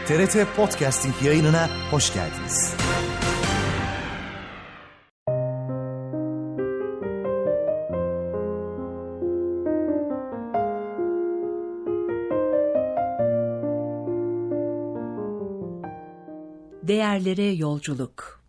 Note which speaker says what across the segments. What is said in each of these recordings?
Speaker 1: TRT Podcasting yayınına hoş geldiniz.
Speaker 2: Değerlere yolculuk.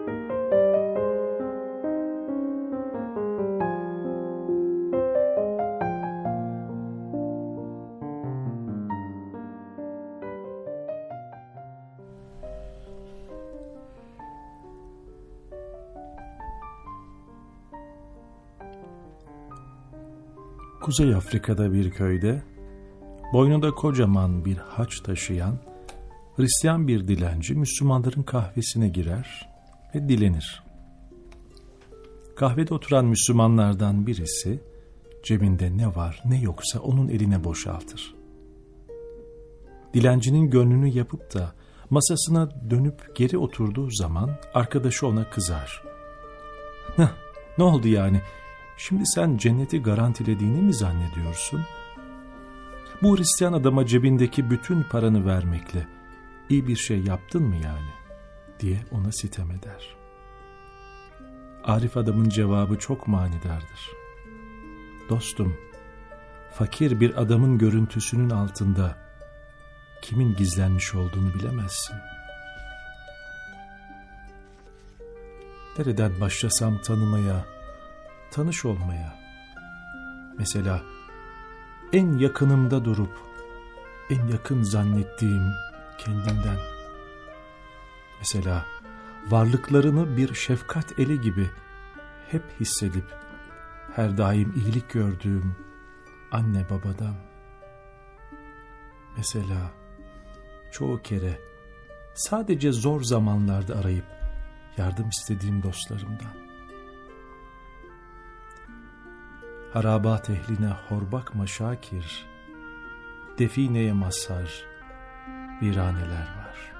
Speaker 3: Kuzey Afrika'da bir köyde, boynunda kocaman bir haç taşıyan Hristiyan bir dilenci Müslümanların kahvesine girer ve dilenir. Kahvede oturan Müslümanlardan birisi cebinde ne var ne yoksa onun eline boşaltır. Dilencinin gönlünü yapıp da masasına dönüp geri oturduğu zaman arkadaşı ona kızar. Ne oldu yani? Şimdi sen cenneti garantilediğini mi zannediyorsun? Bu Hristiyan adama cebindeki bütün paranı vermekle iyi bir şey yaptın mı yani? Diye ona sitem eder. Arif adamın cevabı çok manidardır. Dostum, fakir bir adamın görüntüsünün altında kimin gizlenmiş olduğunu bilemezsin. Nereden başlasam tanımaya, tanış olmaya? Mesela en yakınımda durup en yakın zannettiğim kendimden. Mesela varlıklarını bir şefkat eli gibi hep hissedip her daim iyilik gördüğüm anne babadan. Mesela çoğu kere sadece zor zamanlarda arayıp yardım istediğim dostlarımdan. Harabat ehline hor bakma Şakir, defineye mazhar viraneler var.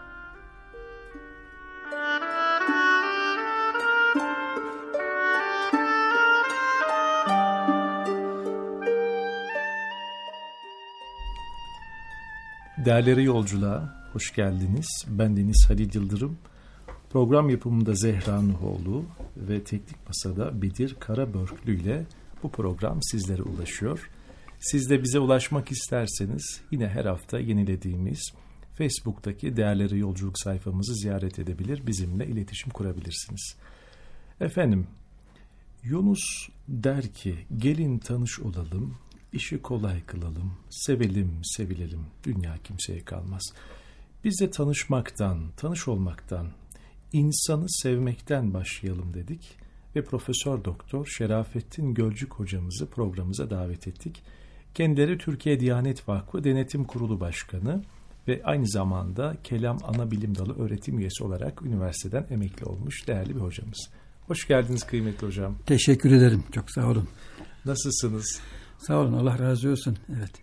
Speaker 3: Değerleri yolculuğa hoş geldiniz. Ben Deniz Halil Yıldırım. Program yapımında Zehra Nuhoğlu ve teknik masada Bedir Karabörklü ile bu program sizlere ulaşıyor. Siz de bize ulaşmak isterseniz yine her hafta yenilediğimiz Facebook'taki Değerleri Yolculuk sayfamızı ziyaret edebilir, bizimle iletişim kurabilirsiniz. Efendim, Yunus der ki, gelin tanış olalım, işi kolay kılalım, sevelim, sevilelim, dünya kimseye kalmaz. Biz de tanış olmaktan, insanı sevmekten başlayalım dedik ve Profesör Doktor Şerafettin Gölcük hocamızı programımıza davet ettik. Kendileri Türkiye Diyanet Vakfı Denetim Kurulu Başkanı ve aynı zamanda Kelam Anabilim Dalı öğretim üyesi olarak üniversiteden emekli olmuş değerli bir hocamız. Hoş geldiniz kıymetli hocam.
Speaker 4: Teşekkür ederim. Çok sağ olun.
Speaker 3: Nasılsınız?
Speaker 4: Sağ olun. Allah razı olsun. Evet.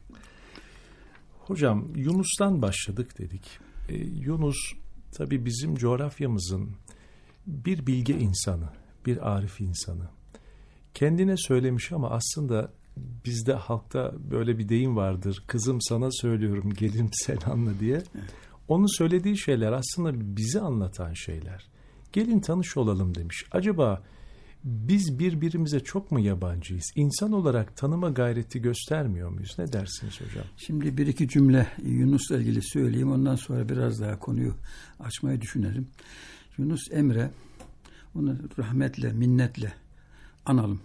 Speaker 3: Hocam Yunus'tan başladık dedik. Yunus tabii bizim coğrafyamızın bir bilge insanı, bir arif insanı. Kendine söylemiş ama aslında bizde halkta böyle bir deyim vardır. Kızım sana söylüyorum, gelinim sen anla diye. Evet. Onun söylediği şeyler aslında bizi anlatan şeyler. Gelin tanış olalım demiş. Acaba biz birbirimize çok mu yabancıyız? İnsan olarak tanıma gayreti göstermiyor muyuz? Ne dersiniz hocam?
Speaker 4: Şimdi bir iki cümle Yunus'la ilgili söyleyeyim. Ondan sonra biraz daha konuyu açmayı düşünelim. Yunus Emre, onu rahmetle, minnetle analım.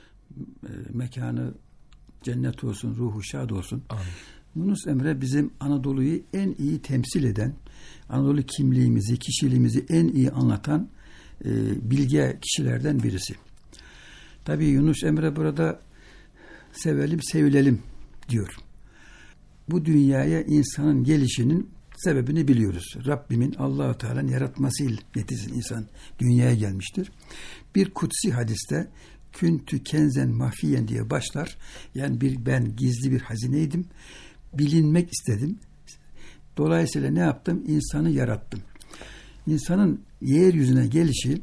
Speaker 4: Mekanı cennet olsun, ruhu şad olsun. Amin. Yunus Emre bizim Anadolu'yu en iyi temsil eden, Anadolu kimliğimizi, kişiliğimizi en iyi anlatan bilge kişilerden birisi. Tabii Yunus Emre burada sevelim, sevilelim diyor. Bu dünyaya insanın gelişinin sebebini biliyoruz. Rabbimin Allah-u Teala'nın yaratmasıyla neticesinde insan dünyaya gelmiştir. Bir kutsi hadiste küntü kenzen mahfiyen diye başlar. Yani ben gizli bir hazineydim. Bilinmek istedim. Dolayısıyla ne yaptım? İnsanı yarattım. İnsanın yeryüzüne gelişi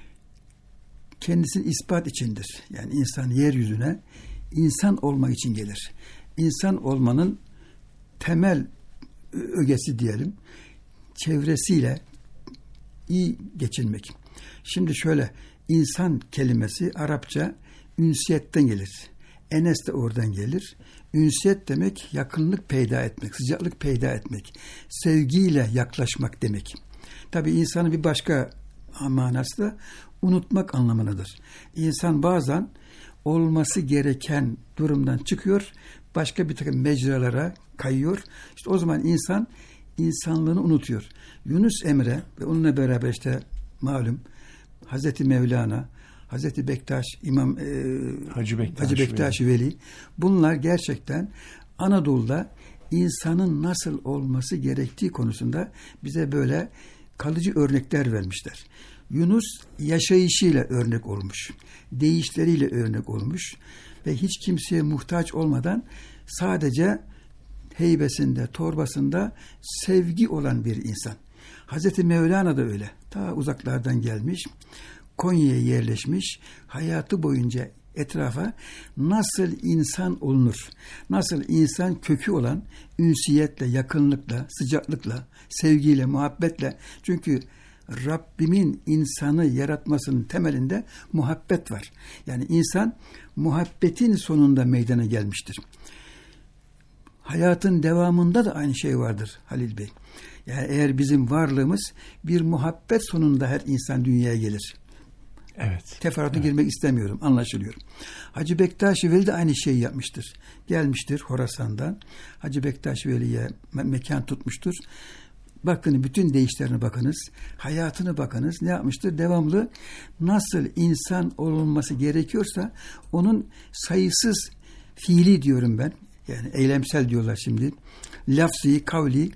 Speaker 4: kendisini ispat içindir. Yani insan yeryüzüne insan olmak için gelir. İnsan olmanın temel ögesi diyelim. çevresiyle iyi geçinmek. Şimdi şöyle, insan kelimesi Arapça ünsiyetten gelir. Enes de oradan gelir. Ünsiyet demek yakınlık peyda etmek, sıcaklık peyda etmek, sevgiyle yaklaşmak demek. Tabii insanın bir başka manası da unutmak anlamındadır. İnsan bazen olması gereken durumdan çıkıyor, başka bir takım mecralara kayıyor. İşte o zaman insan insanlığını unutuyor. Yunus Emre ve onunla beraber işte malum Hazreti Mevlana, Hazreti Bektaş, Hacı Bektaş Veli. Bunlar gerçekten Anadolu'da insanın nasıl olması gerektiği konusunda bize böyle kalıcı örnekler vermişler. Yunus yaşayışıyla örnek olmuş, deyişleriyle örnek olmuş ve hiç kimseye muhtaç olmadan sadece heybesinde, torbasında sevgi olan bir insan. Hazreti Mevlana da öyle. Ta uzaklardan gelmiş, Konya'ya yerleşmiş, hayatı boyunca etrafa nasıl insan olunur, nasıl insan kökü olan ünsiyetle, yakınlıkla, sıcaklıkla, sevgiyle, muhabbetle. Çünkü Rabbimin insanı yaratmasının temelinde muhabbet var. Yani insan muhabbetin sonunda meydana gelmiştir. Hayatın devamında da aynı şey vardır Halil Bey. Yani eğer bizim varlığımız bir muhabbet sonunda her insan dünyaya gelir.
Speaker 3: Evet.
Speaker 4: Teferruata girmek istemiyorum, anlaşılıyor. Hacı Bektaş Veli de aynı şeyi yapmıştır. Gelmiştir Horasan'dan. Hacı Bektaş Veli'ye mekan tutmuştur. Bakın, bütün deyişlerine bakınız, hayatını bakınız. Ne yapmıştır? Devamlı nasıl insan olunması gerekiyorsa onun sayısız fiili diyorum ben. Yani eylemsel diyorlar şimdi. Lafzi, kavli,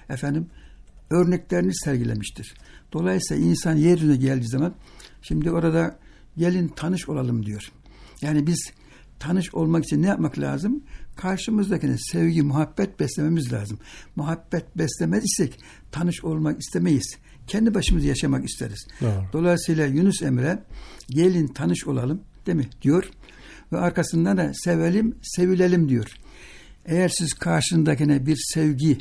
Speaker 4: örneklerini sergilemiştir. Dolayısıyla insan yeryüzüne geldiği zaman şimdi orada gelin tanış olalım diyor. Yani biz tanış olmak için ne yapmak lazım? Karşımızdakine sevgi, muhabbet beslememiz lazım. Muhabbet beslemez isek tanış olmak istemeyiz. Kendi başımıza yaşamak isteriz.
Speaker 3: Doğru.
Speaker 4: Dolayısıyla Yunus Emre gelin tanış olalım değil mi diyor. Ve arkasından da sevelim, sevilelim diyor. Eğer siz karşındakine bir sevgi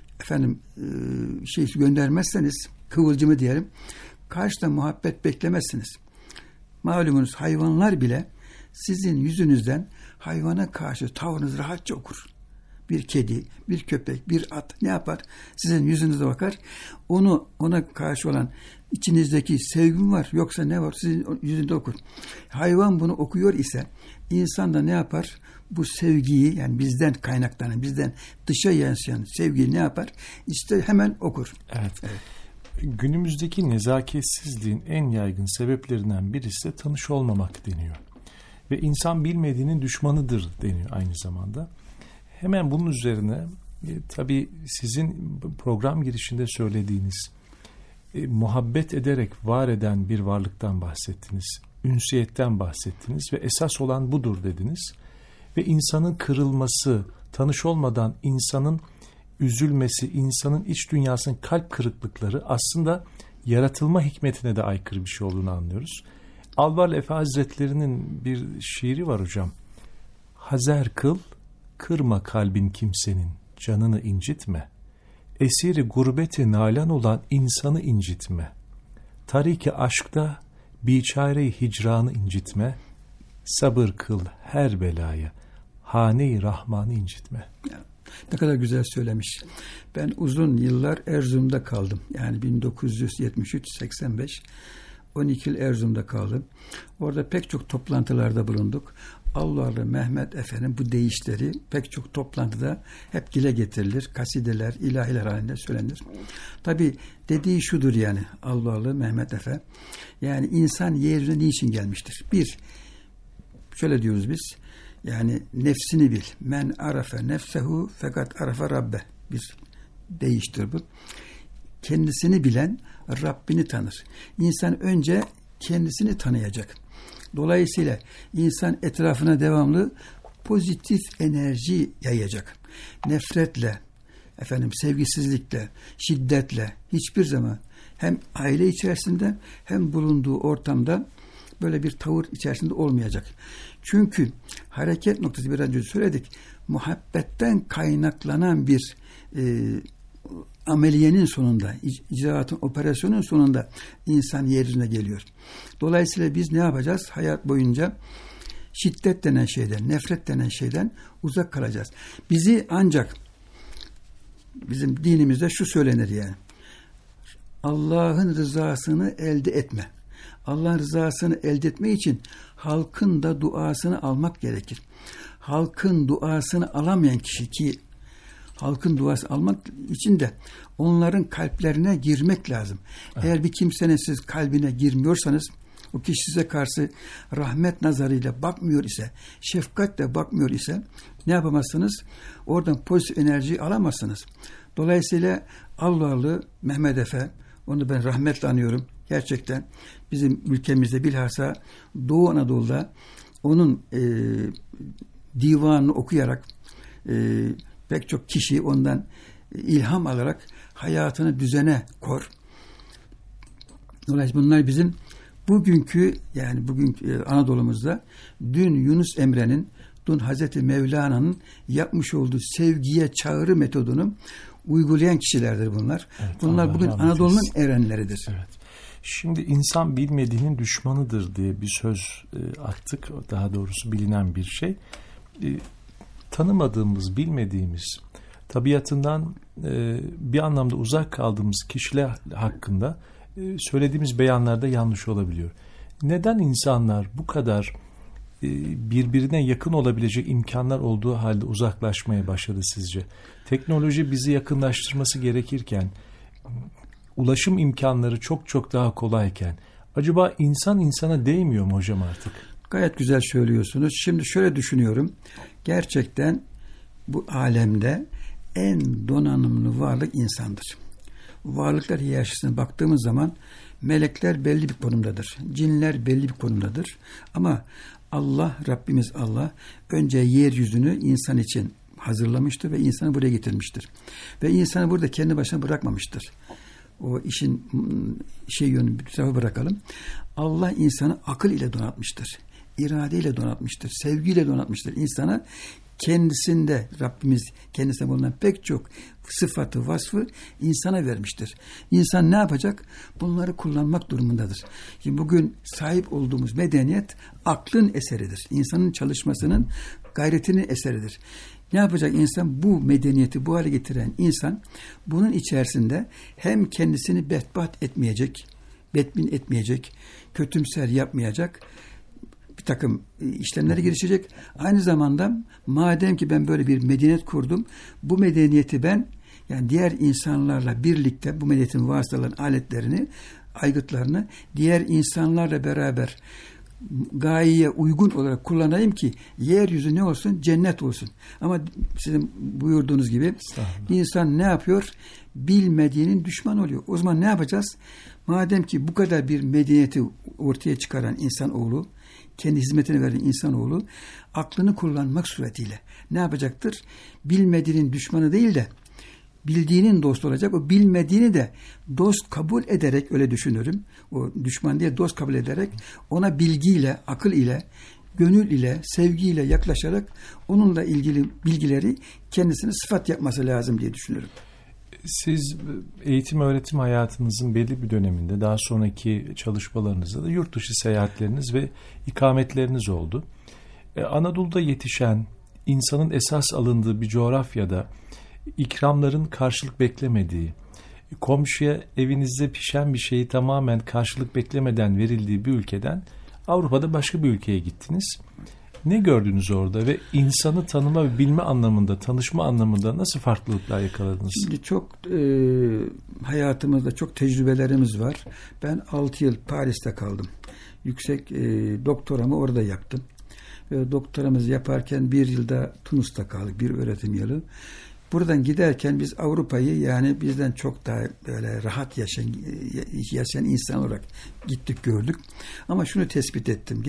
Speaker 4: göndermezseniz, kıvılcımı diyelim, karşıda muhabbet beklemezsiniz. Malumunuz hayvanlar bile sizin yüzünüzden hayvana karşı tavrınızı rahatça okur. Bir kedi, bir köpek, bir at ne yapar? Sizin yüzünüze bakar. Ona karşı olan içinizdeki sevgim var yoksa ne var? Sizin yüzünde okur. Hayvan bunu okuyor ise insan da ne yapar? Bu sevgiyi, yani bizden kaynaklanan, bizden dışa yansıyan sevgiyi ne yapar? İşte hemen okur.
Speaker 3: Evet. Günümüzdeki nezaketsizliğin en yaygın sebeplerinden birisi de tanış olmamak deniyor. Ve insan bilmediğinin düşmanıdır deniyor aynı zamanda. Hemen bunun üzerine tabii sizin program girişinde söylediğiniz muhabbet ederek var eden bir varlıktan bahsettiniz. Ünsiyetten bahsettiniz ve esas olan budur dediniz. Ve insanın kırılması, tanış olmadan insanın üzülmesi, insanın iç dünyasının kalp kırıklıkları aslında yaratılma hikmetine de aykırı bir şey olduğunu anlıyoruz. Alvar Efe Hazretleri'nin bir şiiri var hocam. Hazer kıl, kırma kalbin kimsenin, canını incitme. Esiri gurbeti nalan olan insanı incitme. Tariki aşkta biçare-i hicranı incitme. Sabır kıl her belaya, hane-i Rahman'ı incitme.
Speaker 4: Ne kadar güzel söylemiş. Ben uzun yıllar Erzurum'da kaldım. Yani 1973-85 12 yıl Erzurum'da kaldım. Orada pek çok toplantılarda bulunduk. Allah'lı Mehmet Efe'nin bu deyişleri pek çok toplantıda hep dile getirilir. Kasideler, ilahiler halinde söylenir. Tabii dediği şudur yani Allah'lı Mehmet Efe. Yani insan yeryüzüne niçin gelmiştir? Bir, şöyle diyoruz biz. Yani nefsini bil. Men arafe nefsehu fakat arafe rabbe. Bir deyiştir bu. Kendisini bilen Rabbini tanır. İnsan önce kendisini tanıyacak. Dolayısıyla insan etrafına devamlı pozitif enerji yayacak. Nefretle, sevgisizlikle, şiddetle hiçbir zaman hem aile içerisinde hem bulunduğu ortamda böyle bir tavır içerisinde olmayacak. Çünkü hareket noktası biraz önce söyledik. Muhabbetten kaynaklanan bir ameliyenin sonunda, icraatın, operasyonun sonunda insan yeryüzüne geliyor. Dolayısıyla biz ne yapacağız? Hayat boyunca şiddet denen şeyden, nefret denen şeyden uzak kalacağız. Bizi ancak bizim dinimizde şu söylenir yani. Allah'ın rızasını elde etme. Allah'ın rızasını elde etmek için halkın da duasını almak gerekir. Halkın duasını alamayan kişi, ki halkın duası almak için de onların kalplerine girmek lazım. Evet. Eğer bir kimsenin siz kalbine girmiyorsanız, o kişi size karşı rahmet nazarıyla bakmıyor ise, şefkatle bakmıyor ise ne yapamazsınız? Oradan pozitif enerjiyi alamazsınız. Dolayısıyla Allah'lı Mehmet Efe, onu ben rahmetle anıyorum. Gerçekten bizim ülkemizde, bilhassa Doğu Anadolu'da onun divanını okuyarak pek çok kişi ondan ilham alarak hayatını düzene kor. Dolayısıyla bunlar bizim bugünkü Anadolu'muzda dün Yunus Emre'nin, dün Hazreti Mevlana'nın yapmış olduğu sevgiye çağrı metodunu uygulayan kişilerdir bunlar. Evet, bunlar bugün Anadolu'nun erenleridir.
Speaker 3: Evet. Şimdi insan bilmediğinin düşmanıdır diye bir söz attık. Daha doğrusu bilinen bir şey. Tanımadığımız, bilmediğimiz, tabiatından bir anlamda uzak kaldığımız kişiler hakkında söylediğimiz beyanlarda yanlış olabiliyor. Neden insanlar bu kadar birbirine yakın olabilecek imkanlar olduğu halde uzaklaşmaya başladı sizce? Teknoloji bizi yakınlaştırması gerekirken, ulaşım imkanları çok çok daha kolayken, acaba insan insana değmiyor mu hocam artık?
Speaker 4: Gayet güzel söylüyorsunuz. Şimdi şöyle düşünüyorum. Gerçekten bu alemde en donanımlı varlık insandır. Varlıklar hiyerarşisine baktığımız zaman melekler belli bir konumdadır. Cinler belli bir konumdadır. Ama Allah, Rabbimiz Allah önce yeryüzünü insan için hazırlamıştır ve insanı buraya getirmiştir. Ve insanı burada kendi başına bırakmamıştır. O işin yönünü bir tarafa bırakalım. Allah insanı akıl ile donatmıştır. İradeyle donatmıştır. Sevgiyle donatmıştır. İnsana kendisinde, Rabbimiz kendisine bulunan pek çok sıfatı, vasfı insana vermiştir. İnsan ne yapacak? Bunları kullanmak durumundadır. Şimdi bugün sahip olduğumuz medeniyet aklın eseridir. İnsanın çalışmasının, gayretinin eseridir. Ne yapacak insan? Bu medeniyeti bu hale getiren insan bunun içerisinde hem kendisini bedbaht etmeyecek, bedbin etmeyecek, kötümser yapmayacak, bir takım işlemlere girişecek. Aynı zamanda madem ki ben böyle bir medeniyet kurdum, bu medeniyeti ben yani diğer insanlarla birlikte bu medeniyetin vasıtalarını, aletlerini, aygıtlarını diğer insanlarla beraber gayeye uygun olarak kullanayım ki yeryüzü ne olsun? Cennet olsun. Ama sizin buyurduğunuz gibi insan ne yapıyor? Bilmediğinin düşmanı oluyor. O zaman ne yapacağız? Madem ki bu kadar bir medeniyeti ortaya çıkaran insanoğlu, kendi hizmetine veren insanoğlu aklını kullanmak suretiyle ne yapacaktır? Bilmediğinin düşmanı değil de bildiğinin dostu olacak. O bilmediğini de dost kabul ederek, öyle düşünürüm. O düşman diye dost kabul ederek ona bilgiyle, akıl ile, gönül ile, sevgiyle yaklaşarak onunla ilgili bilgileri kendisine sıfat yapması lazım diye düşünürüm.
Speaker 3: Siz eğitim öğretim hayatınızın belli bir döneminde, daha sonraki çalışmalarınızda da yurt dışı seyahatleriniz ve ikametleriniz oldu. Anadolu'da yetişen, insanın esas alındığı bir coğrafyada ikramların karşılık beklemediği, komşuya evinizde pişen bir şeyi tamamen karşılık beklemeden verildiği bir ülkeden Avrupa'da başka bir ülkeye gittiniz. Ne gördünüz orada ve insanı tanıma ve bilme anlamında, tanışma anlamında nasıl farklılıklar yakaladınız?
Speaker 4: Şimdi çok hayatımızda çok tecrübelerimiz var. Ben 6 yıl Paris'te kaldım. Yüksek doktoramı orada yaptım. Doktoramızı yaparken 1 yılda Tunus'ta kaldık, bir öğretim yılı. Buradan giderken biz Avrupa'yı yani bizden çok daha böyle rahat yaşayan insan olarak gittik, gördük. Ama şunu tespit ettim.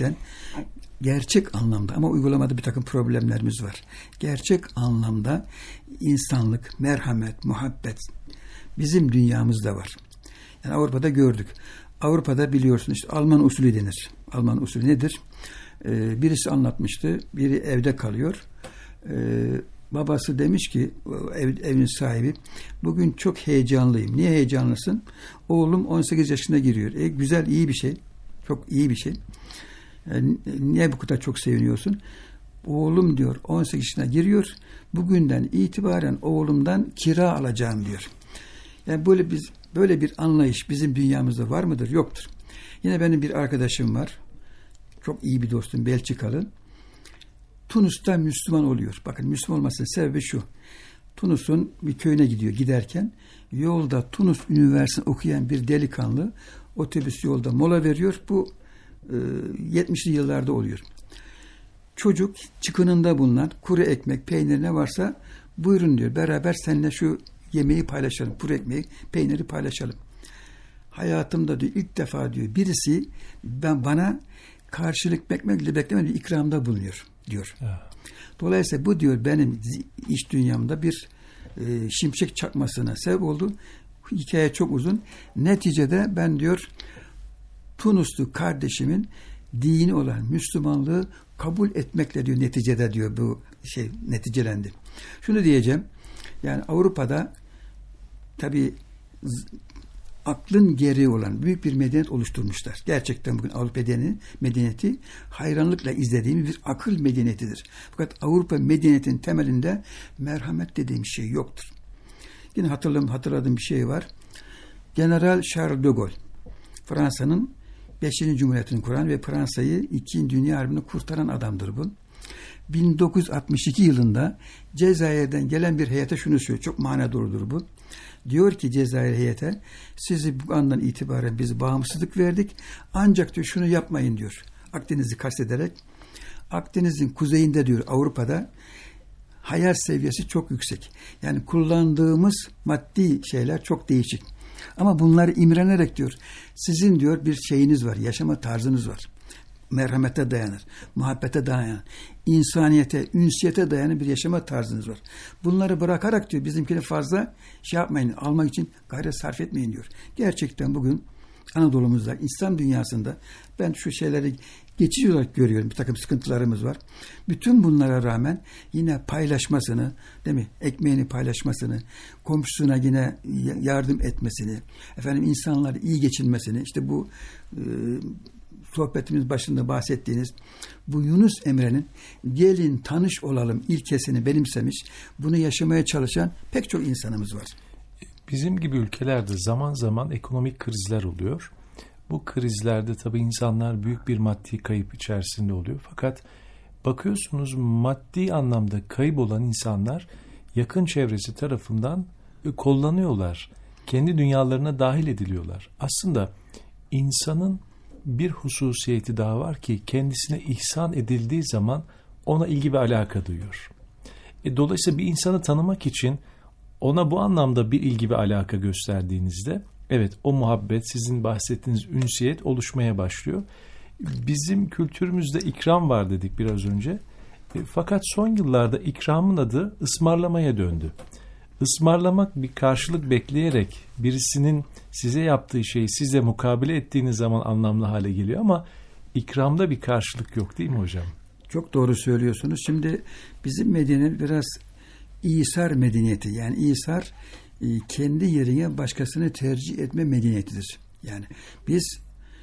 Speaker 4: Gerçek anlamda, ama uygulamada bir takım problemlerimiz var. Gerçek anlamda insanlık, merhamet, muhabbet bizim dünyamızda var. Yani Avrupa'da gördük. Avrupa'da biliyorsun işte Alman usulü denir. Alman usulü nedir? Birisi anlatmıştı. Biri evde kalıyor. babası demiş ki evin sahibi, bugün çok heyecanlıyım. Niye heyecanlısın? Oğlum 18 yaşına giriyor. Güzel, iyi bir şey. Çok iyi bir şey. Niye bu kadar çok seviniyorsun? Oğlum diyor 18 yaşına giriyor. Bugünden itibaren oğlumdan kira alacağım diyor. Yani böyle bir anlayış bizim dünyamızda var mıdır? Yoktur. Yine benim bir arkadaşım var. Çok iyi bir dostum, Belçikalı. Tunus'ta Müslüman oluyor. Bakın, Müslüman olmasının sebebi şu. Tunus'un bir köyüne gidiyor. Giderken yolda Tunus Üniversitesi okuyan bir delikanlı otobüs yolda mola veriyor. Bu 70'li yıllarda oluyor. Çocuk çıkınında bulunan kuru ekmek, peynir ne varsa buyurun diyor. Beraber seninle şu yemeği paylaşalım. Kuru ekmeği, peyniri paylaşalım. Hayatımda diyor ilk defa diyor birisi bana karşılık beklemeden bir ikramda bulunuyor diyor. Dolayısıyla bu diyor benim iş dünyamda bir şimşek çakmasına sebep oldu. Hikaye çok uzun. Neticede ben diyor Tunuslu kardeşimin dini olan Müslümanlığı kabul etmekle diyor neticede diyor bu şey neticelendi. Şunu diyeceğim. Yani Avrupa'da tabii aklın gereği olan büyük bir medeniyet oluşturmuşlar. Gerçekten bugün Avrupa medeniyeti hayranlıkla izlediğim bir akıl medeniyetidir. Fakat Avrupa medeniyetinin temelinde merhamet dediğim şey yoktur. Yine hatırladığım bir şey var. General Charles de Gaulle, Fransa'nın 5. Cumhuriyeti'ni kuran ve Fransa'yı 2. Dünya Harbi'ni kurtaran adamdır bu. 1962 yılında Cezayir'den gelen bir heyete şunu söylüyor. Çok manadoludur bu. Diyor ki Cezayir heyete, sizi bu andan itibaren biz bağımsızlık verdik. Ancak diyor şunu yapmayın diyor. Akdeniz'i kastederek, Akdeniz'in kuzeyinde diyor Avrupa'da hayal seviyesi çok yüksek. Yani kullandığımız maddi şeyler çok değişik. Ama bunları imrenerek diyor, sizin diyor bir şeyiniz var, yaşama tarzınız var. Merhamete dayanır, muhabbete dayanır, insaniyete, ünsiyete dayanır bir yaşama tarzınız var. Bunları bırakarak diyor bizimkini fazla şey yapmayın, almak için gayret sarf etmeyin diyor. Gerçekten bugün Anadolu'muzda, İslam dünyasında ben şu şeyleri geçici olarak görüyorum. Bir takım sıkıntılarımız var. Bütün bunlara rağmen yine paylaşmasını, değil mi? Ekmeğini paylaşmasını, komşusuna yine yardım etmesini, insanları iyi geçinmesini, işte bu sohbetimiz başında bahsettiğiniz bu Yunus Emre'nin gelin tanış olalım ilkesini benimsemiş, bunu yaşamaya çalışan pek çok insanımız var.
Speaker 3: Bizim gibi ülkelerde zaman zaman ekonomik krizler oluyor. Bu krizlerde tabii insanlar büyük bir maddi kayıp içerisinde oluyor. Fakat bakıyorsunuz maddi anlamda kayıp olan insanlar yakın çevresi tarafından kollanıyorlar. Kendi dünyalarına dahil ediliyorlar. Aslında insanın bir hususiyeti daha var ki kendisine ihsan edildiği zaman ona ilgi ve alaka duyuyor. Dolayısıyla bir insanı tanımak için ona bu anlamda bir ilgi ve alaka gösterdiğinizde evet o muhabbet, sizin bahsettiğiniz ünsiyet oluşmaya başlıyor. Bizim kültürümüzde ikram var dedik biraz önce. Fakat son yıllarda ikramın adı ısmarlamaya döndü. Ismarlamak bir karşılık bekleyerek birisinin size yaptığı şeyi size mukabele ettiğiniz zaman anlamlı hale geliyor ama ikramda bir karşılık yok değil mi hocam?
Speaker 4: Çok doğru söylüyorsunuz. Şimdi bizim medeniyet biraz İsar medeniyeti. Yani İsar kendi yerine başkasını tercih etme medeniyetidir. Yani biz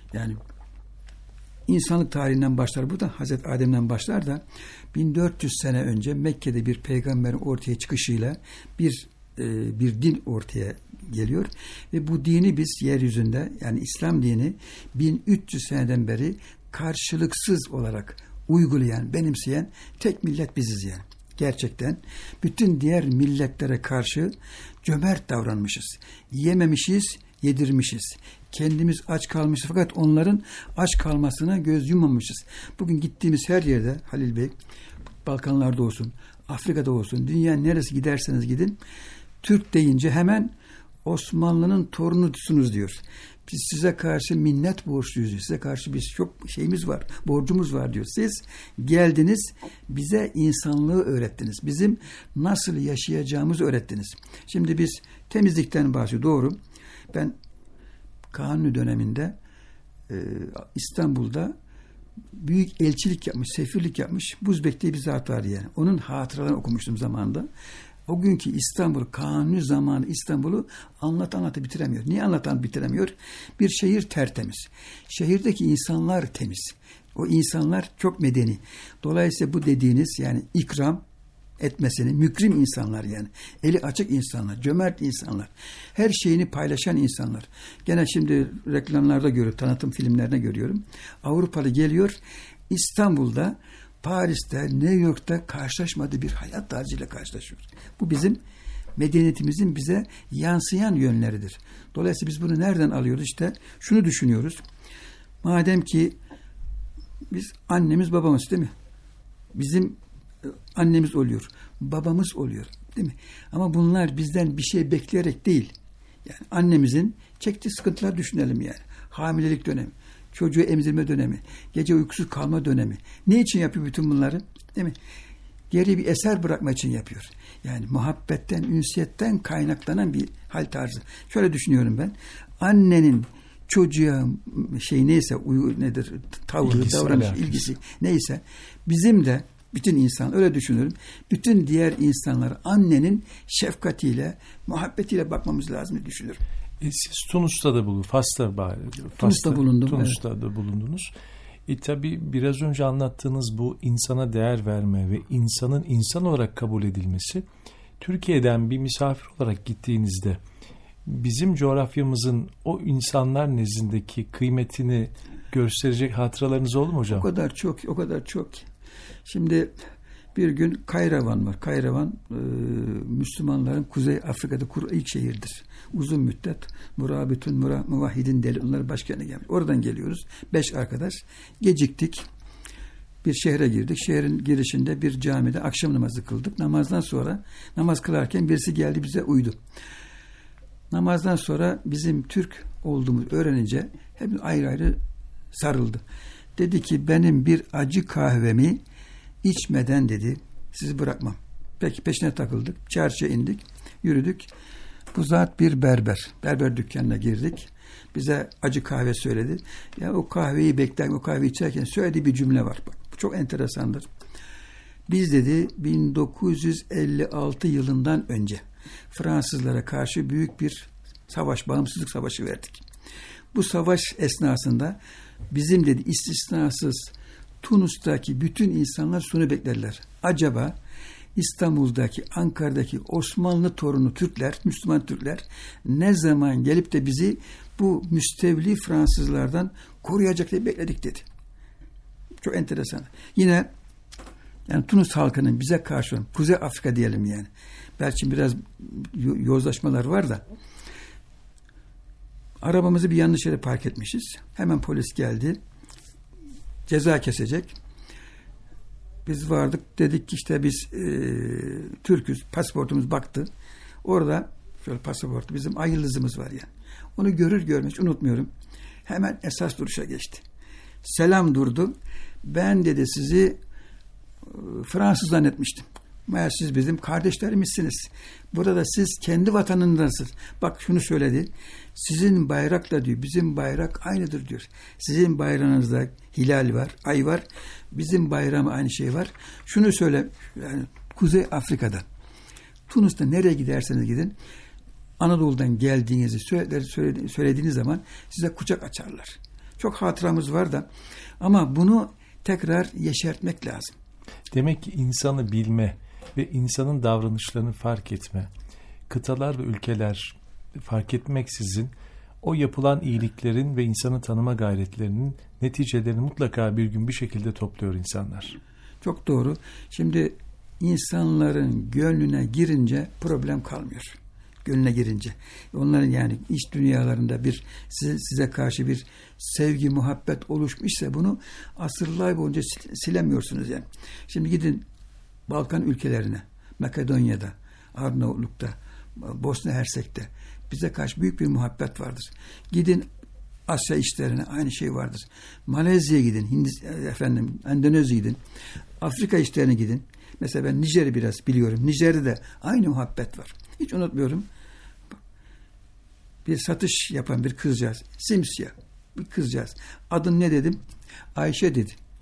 Speaker 4: insanlık tarihinden başlar, burada Hazreti Adem'den başlar da 1400 sene önce Mekke'de bir peygamberin ortaya çıkışıyla bir din ortaya geliyor ve bu dini biz yeryüzünde yani İslam dini 1300 seneden beri karşılıksız olarak uygulayan, benimseyen tek millet biziz yani. Gerçekten bütün diğer milletlere karşı cömert davranmışız. Yememişiz, yedirmişiz. Kendimiz aç kalmışız fakat onların aç kalmasına göz yummamışız. Bugün gittiğimiz her yerde Halil Bey, Balkanlarda olsun, Afrika'da olsun, dünya neresi giderseniz gidin, Türk deyince hemen Osmanlı'nın torunusunuz diyor. Biz size karşı minnet borçluyuz. Size karşı biz çok şeyimiz var, borcumuz var diyor. Siz geldiniz, bize insanlığı öğrettiniz. Bizim nasıl yaşayacağımızı öğrettiniz. Şimdi biz temizlikten bahsediyoruz. Doğru. Ben Kanuni döneminde İstanbul'da büyük elçilik yapmış, sefirlik yapmış. Buzbek diye bir zat var yani. Onun hatıralarını okumuştum zamanında. O günkü İstanbul, Kanuni zamanı İstanbul'u anlata bitiremiyor. Niye bitiremiyor? Bir şehir tertemiz. Şehirdeki insanlar temiz. O insanlar çok medeni. Dolayısıyla bu dediğiniz yani ikram etmesini, mükrim insanlar yani. Eli açık insanlar, cömert insanlar. Her şeyini paylaşan insanlar. Gene şimdi reklamlarda görüyorum, tanıtım filmlerine görüyorum. Avrupalı geliyor, İstanbul'da, Paris'te, New York'ta karşılaşmadığı bir hayat tarzıyla karşılaşıyor. Bu bizim medeniyetimizin bize yansıyan yönleridir. Dolayısıyla biz bunu nereden alıyoruz? İşte şunu düşünüyoruz. Madem ki biz annemiz babamız değil mi? Bizim annemiz oluyor, babamız oluyor değil mi? Ama bunlar bizden bir şey bekleyerek değil. Yani annemizin çektiği sıkıntılar düşünelim yani. Hamilelik dönemi, çocuğu emzirme dönemi, gece uykusuz kalma dönemi. Ne için yapıyor bütün bunları? Değil mi? Geriye bir eser bırakma için yapıyor. Yani muhabbetten, ünsiyetten kaynaklanan bir hal tarzı. Şöyle düşünüyorum ben. Annenin çocuğa neyse, nedir, tavrı,
Speaker 3: İlgisi,
Speaker 4: davranış, ilgisi neyse, bizim de bütün insan öyle düşünüyorum. Bütün diğer insanlar annenin şefkatiyle, muhabbetiyle bakmamız lazım diye düşünüyorum.
Speaker 3: Siz Tunus'ta da bulundunuz.
Speaker 4: Tunus'ta bulundum.
Speaker 3: Tunus'ta da bulundunuz. Tabii biraz önce anlattığınız bu insana değer verme ve insanın insan olarak kabul edilmesi, Türkiye'den bir misafir olarak gittiğinizde bizim coğrafyamızın o insanlar nezdindeki kıymetini gösterecek hatıralarınız oldu mu hocam?
Speaker 4: O kadar çok. Şimdi bir gün Kayravan var. Kayravan Müslümanların Kuzey Afrika'da kurduğu ilk şehirdir. Uzun müddet Murabitun Muvahhidin deli onlar başkentine gelmiş. Oradan geliyoruz. 5 arkadaş. Geciktik. Bir şehre girdik. Şehrin girişinde bir camide akşam namazı kıldık. Namazdan sonra namaz kılarken birisi geldi bize uydu. Namazdan sonra bizim Türk olduğumuzu öğrenince hep ayrı ayrı sarıldı. Dedi ki benim bir acı kahvemi içmeden dedi sizi bırakmam. Peki peşine takıldık. Çarşıya indik. Yürüdük. Bu zat bir berber. Berber dükkanına girdik. Bize acı kahve söyledi. Ya o kahveyi beklerken, o kahveyi içerken söylediği bir cümle var. Bak, bu çok enteresandır. Biz dedi 1956 yılından önce Fransızlara karşı büyük bir savaş, bağımsızlık savaşı verdik. Bu savaş esnasında bizim dedi istisnasız Tunus'taki bütün insanlar şunu beklerler. Acaba İstanbul'daki, Ankara'daki Osmanlı torunu Türkler, Müslüman Türkler ne zaman gelip de bizi bu müstevli Fransızlardan koruyacak diye bekledik dedi. Çok enteresan. Yine yani Tunus halkının bize karşı, Kuzey Afrika diyelim yani. Belki biraz yozlaşmalar var da arabamızı bir yanlış yere park etmişiz. Hemen polis geldi. Ceza kesecek. Biz vardık. Dedik ki işte biz Türk'üz. Pasaportumuz baktı. Orada şöyle pasaportu bizim ay yıldızımız var yani. Onu görür görmez unutmuyorum. Hemen esas duruşa geçti. Selam durdu. Ben dedi sizi Fransız zannetmiştim. Meğer siz bizim kardeşlerimizsiniz. Burada siz kendi vatanındansınız. Bak şunu söyledi. Sizin bayrakla diyor, bizim bayrak aynıdır diyor. Sizin bayrağınızda hilal var, ay var. Bizim bayrağımız aynı şey var. Şunu söyle, yani Kuzey Afrika'da, Tunus'ta nereye giderseniz gidin, Anadolu'dan geldiğinizi söylediğiniz zaman size kucak açarlar. Çok hatıramız var da ama bunu tekrar yeşertmek lazım.
Speaker 3: Demek ki insanı bilme ve insanın davranışlarını fark etme, kıtalar ve ülkeler fark etmeksizin o yapılan iyiliklerin ve insanı tanıma gayretlerinin neticelerini mutlaka bir gün bir şekilde topluyor insanlar.
Speaker 4: Çok doğru. Şimdi insanların gönlüne girince problem kalmıyor. Gönlüne girince. Onların yani iç dünyalarında bir size karşı bir sevgi, muhabbet oluşmuşsa bunu asırlar boyunca silemiyorsunuz yani. Şimdi gidin Balkan ülkelerine, Makedonya'da, Arnavutluk'ta, Bosna Hersek'te bize karşı büyük bir muhabbet vardır. Gidin Asya işlerine aynı şey vardır. Malezya'ya gidin, Endonezya'ya gidin, Afrika işlerine gidin. Mesela ben Nijer'i biraz biliyorum. Nijer'de de aynı muhabbet var. Hiç unutmuyorum. Bir satış yapan bir kızcağız, simsiyah bir kızcağız. Adın ne dedim? Ayşe dedi.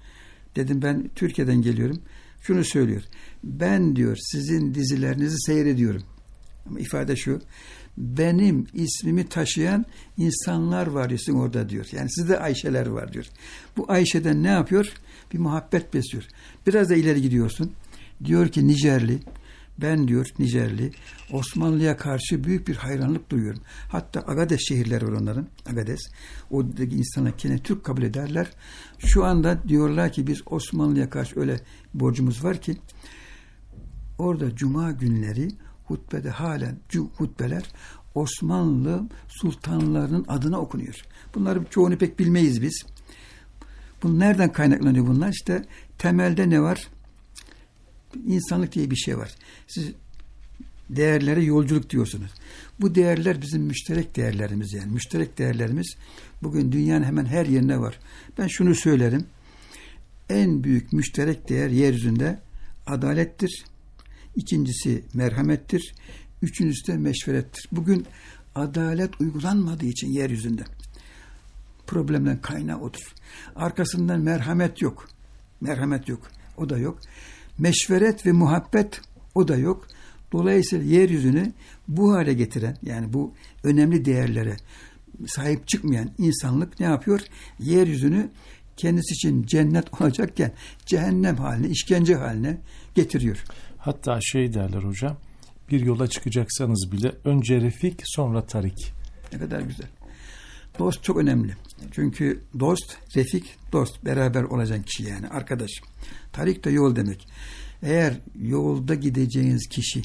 Speaker 4: Dedim ben Türkiye'den geliyorum. Şunu söylüyor. Ben diyor sizin dizilerinizi seyrediyorum. Ama ifade şu. Benim ismimi taşıyan insanlar var ya sizin orada diyor. Yani sizde Ayşeler var diyor. Bu Ayşe'den ne yapıyor? Bir muhabbet besliyor. Biraz da ileri gidiyorsun. Diyor ki Nijerli. Ben diyor Nijerli. Osmanlı'ya karşı büyük bir hayranlık duyuyorum. Hatta Agades şehirleri var onların. Agades. Oradaki insanlar kendini Türk kabul ederler. Şu anda diyorlar ki biz Osmanlı'ya karşı öyle borcumuz var ki orada cuma günleri hutbede halen hutbeler Osmanlı sultanlarının adına okunuyor. Bunları çoğunu pek bilmeyiz biz. Bu nereden kaynaklanıyor bunlar? İşte temelde ne var? İnsanlık diye bir şey var. Siz değerlere yolculuk diyorsunuz. Bu değerler bizim müşterek değerlerimiz yani. Müşterek değerlerimiz bugün dünyanın hemen her yerine var. Ben şunu söylerim. En büyük müşterek değer yeryüzünde adalettir. İkincisi merhamettir. Üçüncüsü de meşverettir. Bugün adalet uygulanmadığı için yeryüzünde problemden kaynağı odur. Arkasından merhamet yok. Merhamet yok. O da yok. Meşveret ve muhabbet o da yok. Dolayısıyla yeryüzünü bu hale getiren yani bu önemli değerlere sahip çıkmayan insanlık ne yapıyor? Yeryüzünü kendisi için cennet olacakken cehennem haline, işkence haline getiriyor.
Speaker 3: Hatta şey derler hocam, bir yola çıkacaksanız bile önce refik sonra tarik.
Speaker 4: Ne kadar güzel. Dost çok önemli. Çünkü dost, refik, dost. Beraber olacak kişi yani arkadaş. Tarik de yol demek. Eğer yolda gideceğiniz kişi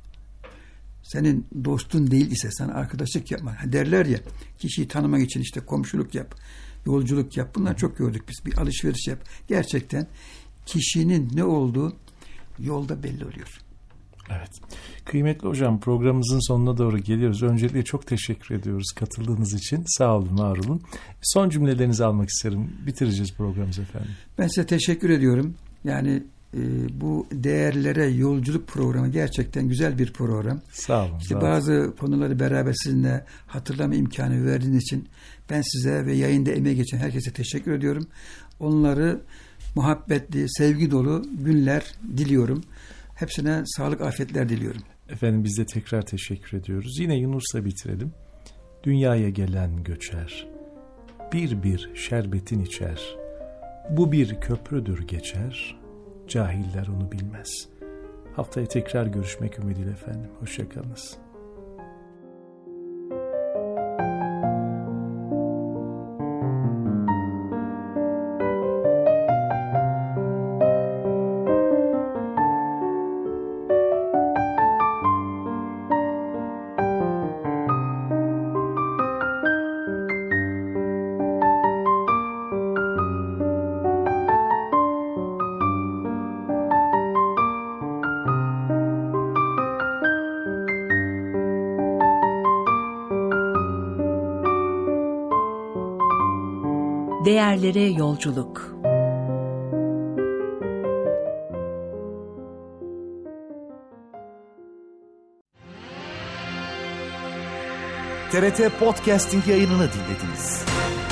Speaker 4: senin dostun değil ise sana arkadaşlık yapma. Derler ya kişiyi tanımak için işte komşuluk yap, yolculuk yap. Bunlar çok gördük biz. Bir alışveriş yap. Gerçekten kişinin ne olduğu yolda belli oluyor.
Speaker 3: Evet. Kıymetli hocam programımızın sonuna doğru geliyoruz. Öncelikle çok teşekkür ediyoruz katıldığınız için. Sağ olun, var olun. Son cümlelerinizi almak isterim. Bitireceğiz programımızı efendim. Ben
Speaker 4: size teşekkür ediyorum. Yani bu değerlere yolculuk programı gerçekten güzel bir program.
Speaker 3: Sağ olun.
Speaker 4: İşte bazı konuları beraber sizinle hatırlama imkanı verdiğiniz için ben size ve yayında emeği geçen herkese teşekkür ediyorum. Onları muhabbetli, sevgi dolu günler diliyorum. Hepsine sağlık, afiyetler diliyorum.
Speaker 3: Efendim biz de tekrar teşekkür ediyoruz. Yine Yunus'la bitirelim. Dünyaya gelen göçer, bir bir şerbetin içer. Bu bir köprüdür geçer, cahiller onu bilmez. Haftaya tekrar görüşmek ümidiyle efendim. Hoşça kalınız.
Speaker 2: Değerlere yolculuk.
Speaker 1: TRT Podcasting yayınını dinlediniz.